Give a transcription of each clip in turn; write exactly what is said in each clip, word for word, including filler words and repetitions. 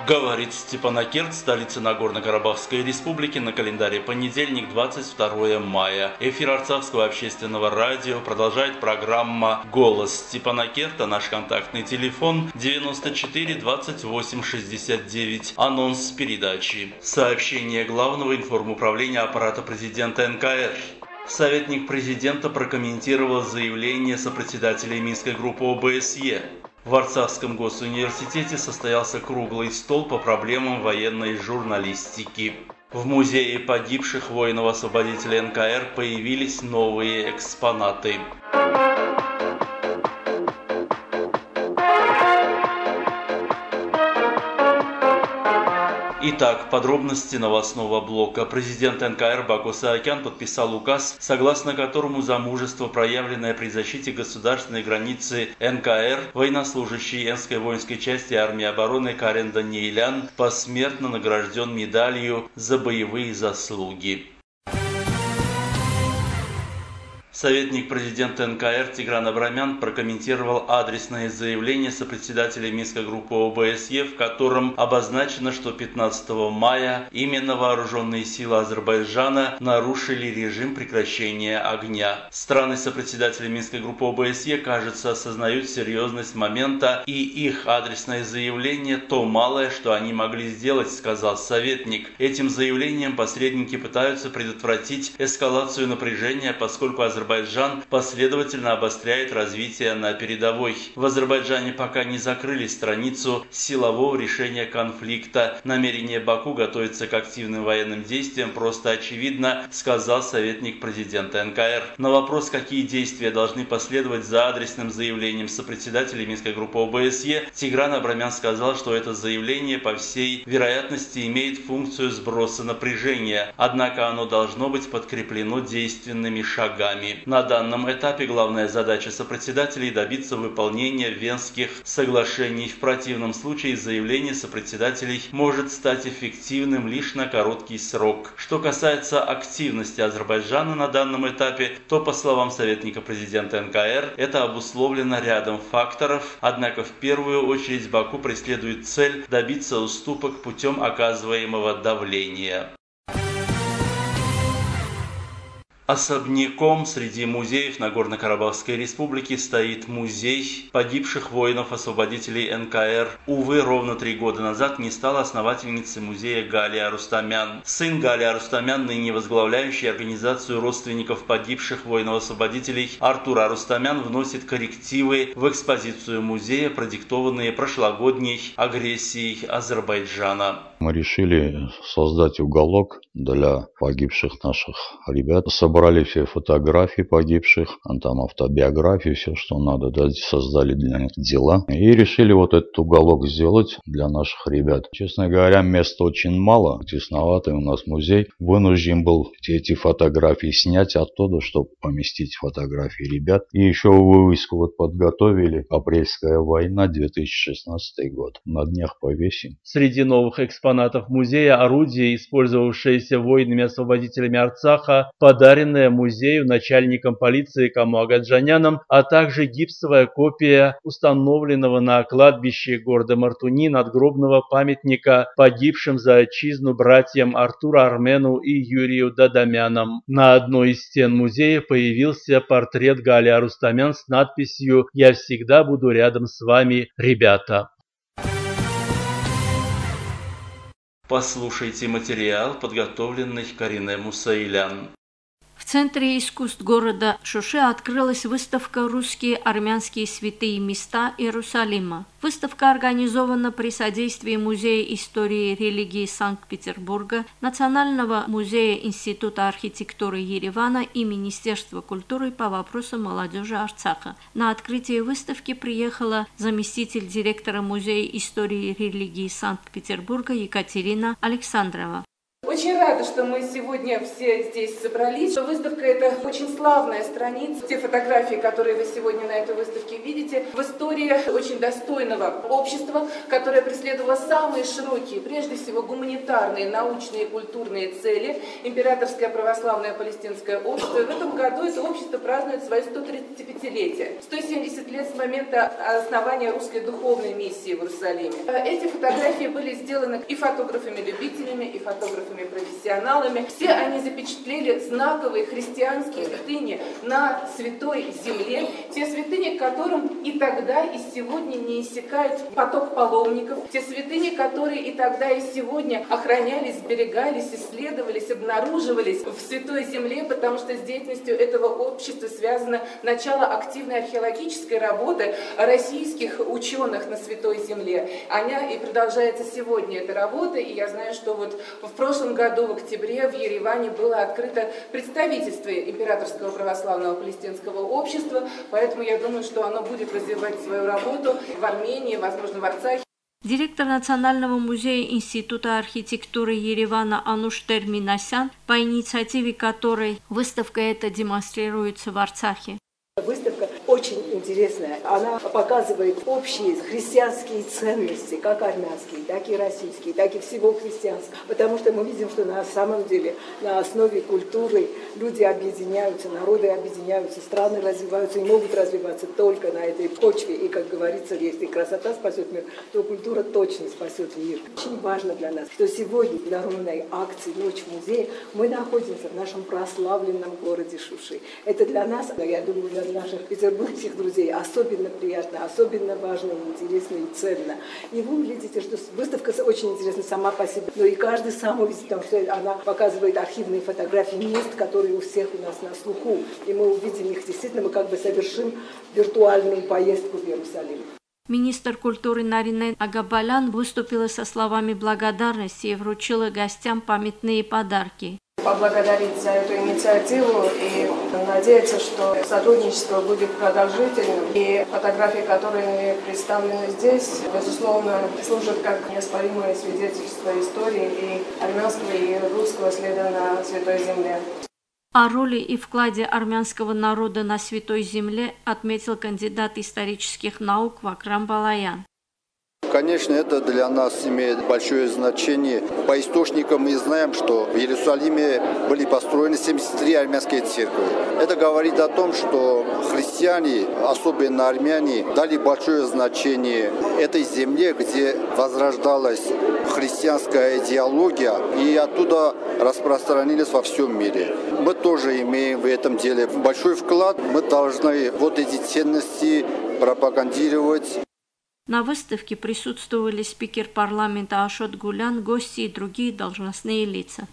Говорит Степанакерт, столица Нагорно-Карабахской республики, на календаре понедельник, двадцать второе мая. Эфир Арцахского общественного радио продолжает программа «Голос Степанакерта». Наш контактный телефон девяносто четыре двадцать восемь шестьдесят девять. Анонс передачи. Сообщение главного информуправления аппарата президента эн ка эр. Советник президента прокомментировал заявление сопредседателей Минской группы о бэ эс е. В Арцахском госуниверситете состоялся круглый стол по проблемам военной журналистики. В музее погибших воинов-освободителей эн ка эр появились новые экспонаты. Итак, подробности новостного блока. Президент эн ка эр Баку Саакян подписал указ, согласно которому за мужество, проявленное при защите государственной границы эн ка эр, военнослужащий Энской воинской части армии обороны Карен Даниэлян посмертно награжден медалью за боевые заслуги. Советник президента эн ка эр Тигран Абрамян прокомментировал адресное заявление сопредседателя Минской группы о бэ эс е, в котором обозначено, что пятнадцатого мая именно вооруженные силы Азербайджана нарушили режим прекращения огня. Страны-сопредседатели Минской группы о бэ эс е, кажется, осознают серьезность момента, и их адресное заявление – то малое, что они могли сделать, сказал советник. Этим заявлением посредники пытаются предотвратить эскалацию напряжения, поскольку Азербайджан Азербайджан последовательно обостряет развитие на передовой. В Азербайджане пока не закрыли страницу силового решения конфликта. Намерение Баку готовиться к активным военным действиям просто очевидно, сказал советник президента эн ка эр. На вопрос, какие действия должны последовать за адресным заявлением сопредседателей Минской группы о бэ эс е, Тигран Абрамян сказал, что это заявление по всей вероятности имеет функцию сброса напряжения, однако оно должно быть подкреплено действенными шагами. На данном этапе главная задача сопредседателей – добиться выполнения Венских соглашений. В противном случае заявление сопредседателей может стать эффективным лишь на короткий срок. Что касается активности Азербайджана на данном этапе, то, по словам советника президента эн ка эр, это обусловлено рядом факторов, однако в первую очередь Баку преследует цель добиться уступок путем оказываемого давления. Особняком среди музеев Нагорно-Карабахской республики стоит музей погибших воинов-освободителей эн ка эр. Увы, ровно три года назад не стала основательницей музея Галия Рустамян. Сын Галия Рустамян, ныне возглавляющий организацию родственников погибших воинов-освободителей Артур Арустамян, вносит коррективы в экспозицию музея, продиктованные прошлогодней агрессией Азербайджана. Мы решили создать уголок для погибших наших ребят. Собрали все фотографии погибших, там автобиографии, все, что надо, да, создали для них дела. И решили вот этот уголок сделать для наших ребят. Честно говоря, места очень мало, тесноватый у нас музей. Вынужден был эти фотографии снять оттуда, чтобы поместить фотографии ребят. И еще вывеску вот подготовили. Апрельская война, две тысячи шестнадцатый год. На днях повесим. Среди новых экспонатов музея орудие, использовавшееся воинами-освободителями Арцаха, подаренное музею начальником полиции Каму Агаджаняном, а также гипсовая копия установленного на кладбище города Мартуни надгробного памятника погибшим за отчизну братьям Артуру Армену и Юрию Дадамянам. На одной из стен музея появился портрет Галия Рустамян с надписью «Я всегда буду рядом с вами, ребята». Послушайте материал, подготовленный Кариной Мусаилян. В Центре искусств города Шуши открылась выставка «Русские армянские святые места Иерусалима». Выставка организована при содействии Музея истории и религии Санкт-Петербурга, Национального музея Института архитектуры Еревана и Министерства культуры по вопросам молодежи Арцаха. На открытие выставки приехала заместитель директора Музея истории и религии Санкт-Петербурга Екатерина Александрова. очень рада, что мы сегодня все здесь собрались. Выставка – это очень славная страница. Те фотографии, которые вы сегодня на этой выставке видите, в истории очень достойного общества, которое преследовало самые широкие, прежде всего гуманитарные, научные и культурные цели. Императорское православное палестинское общество. И в этом году это общество празднует свое сто тридцатипятилетие. сто семьдесят лет с момента основания русской духовной миссии в Иерусалиме. Эти фотографии были сделаны и фотографами-любителями, и фотографами-профессионалами. Все они запечатлели знаковые христианские святыни на Святой Земле. Те святыни, которым и тогда, и сегодня не иссякает поток паломников. Те святыни, которые и тогда, и сегодня охранялись, сберегались, исследовались, обнаруживались в Святой Земле, потому что с деятельностью этого общества связано начало активной археологической работы российских ученых на Святой Земле. Она и продолжается сегодня эта работа, и я знаю, что вот в прошлом году, в октябре, в Ереване было открыто представительство Императорского православного палестинского общества, поэтому я думаю, что оно будет развивать свою работу в Армении, возможно, в Арцахе. Директор Национального музея Института архитектуры Еревана Ануш Терминасян, по инициативе которой выставка эта демонстрируется в Арцахе. Выставка очень интересная. Она показывает общие христианские ценности, как армянские, так и российские, так и всего христианского. Потому что мы видим, что на самом деле на основе культуры люди объединяются, народы объединяются, страны развиваются и могут развиваться только на этой почве. И, как говорится, если красота спасет мир, то культура точно спасет мир. Очень важно для нас, что сегодня в народной акции «Ночь в музее» мы находимся в нашем прославленном городе Шуши. Это для нас, я думаю, для наших петербургских друзей особенно приятно, особенно важно, интересно и ценно. И вы увидите, что выставка очень интересна сама по себе, но и каждый сам увидит, потому что она показывает архивные фотографии мест, которые у всех у нас на слуху. И мы увидим их действительно, мы как бы совершим виртуальную поездку в Иерусалим. Министр культуры Нарине Агабалян выступила со словами благодарности и вручила гостям памятные подарки. Поблагодарить за эту инициативу и надеяться, что сотрудничество будет продолжительным. И фотографии, которые представлены здесь, безусловно, служат как неоспоримое свидетельство истории и армянского, и русского следа на Святой Земле. О роли и вкладе армянского народа на Святой Земле отметил кандидат исторических наук Вакрам Балаян. Конечно, это для нас имеет большое значение. По источникам мы знаем, что в Иерусалиме были построены семьдесят три армянские церкви. Это говорит о том, что христиане, особенно армяне, дали большое значение этой земле, где возрождалась христианская идеология, и оттуда распространились во всем мире. Мы тоже имеем в этом деле большой вклад. Мы должны вот эти ценности пропагандировать. На выставке присутствовали спикер парламента Ашот Гулян, гости и другие должностные лица.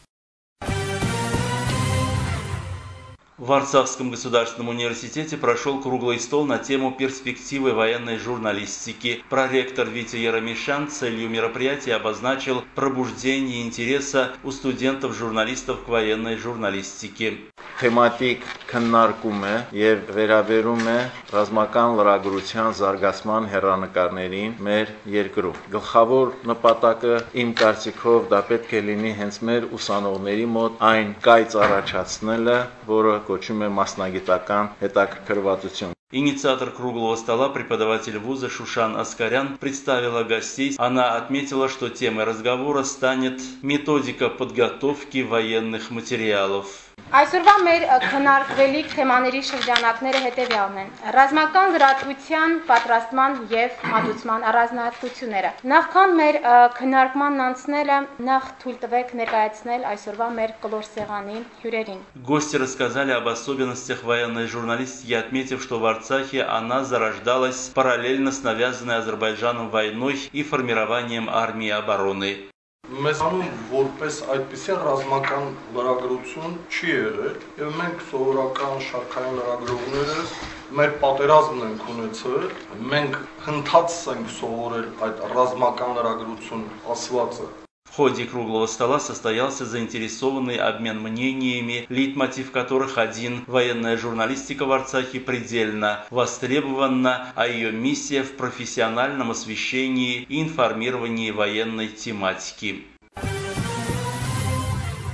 В Арцахском государственном университете прошел круглый стол на тему перспективы военной журналистики. Проректор Витя Яромишан целью мероприятия обозначил пробуждение интереса у студентов-журналистов к военной журналистике. Թեմատիկ քննարկում է եւ վերաբերում է ռազմական լրագրության զարգացման հեռանկարներին մեր երկրում։ Գլխավոր նպատակը իմ կարծիքով դա պետք է լինի հենց մեր ուսանողների мод այն կայծ առաջացնելը, որը կոչվում է մասնագիտական հետաքրքրվածություն։ Инициатор круглого стола, преподаватель вуза Шушан Аскарян, представила гостей. Она отметила, что темой разговора станет методика подготовки военных материалов. Այսօրվա մեր քննարկվելիք թեմաների շրջանակները հետևյալն են. Ռազմական լրատվության պատրաստման եւ մատուցման առանձնահատկությունները։ Նախքան մեր քննարկմանն անցնելը, նախ թույլ տվեք ներկայացնել այսօրվա մեր կլոր սեղանի հյուրերին։ Гости рассказали об особенностях военной журналистики, отметив, что в Арцахе она зарождалась параллельно с навязанной Азербайджаном войной и формированием армии обороны. Մեզ անում որպես այդպիսի ռազմական լրագրություն չի եղել եւ մենք սովորական շարքային լրագրողներս մեր պատերազմն ենք ունեցել, մենք հնդած ենք սովորել այդ ռազմական լրագրություն ասվածը։ В ходе круглого стола состоялся заинтересованный обмен мнениями, лейтмотив которых один: военная журналистика в Арцахе предельно востребована, а ее миссия в профессиональном освещении и информировании военной тематики.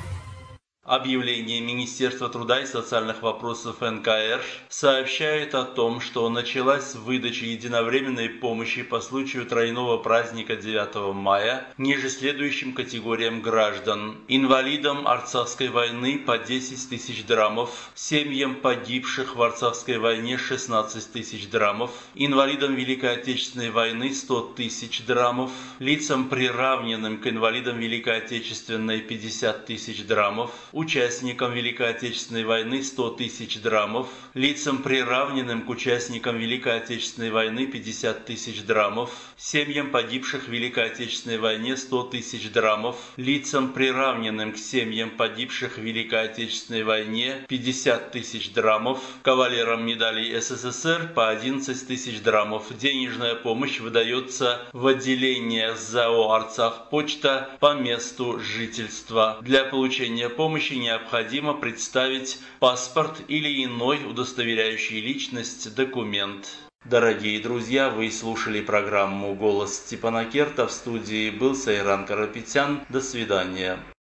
Объявление Министерства труда и социальных вопросов эн ка эр сообщает о том, что началась выдача единовременной помощи по случаю тройного праздника девятого мая ниже следующим категориям граждан: инвалидам Арцахской войны по десять тысяч драмов, семьям погибших в Арцахской войне шестнадцать тысяч драмов, инвалидам Великой Отечественной войны сто тысяч драмов, лицам, приравненным к инвалидам Великой Отечественной пятьдесят тысяч драмов, участникам Великой Отечественной войны сто тысяч драмов, лицам, приравненным к участникам Великой Отечественной войны пятьдесят тысяч драмов, семьям погибших в Великой Отечественной войне сто тысяч драмов, лицам, приравненным к семьям погибших в Великой Отечественной войне пятьдесят тысяч драмов, кавалерам медалей эс эс эс эр по одиннадцать тысяч драмов. Денежная помощь выдается в отделение ЗАО «Арцахпочта» по месту жительства. Для получения помощи необходимо представить паспорт или иной удостоверяющий личность документ. Дорогие друзья, вы слушали программу «Голос Степана Керта». В студии был Сайран Карапетян. До свидания.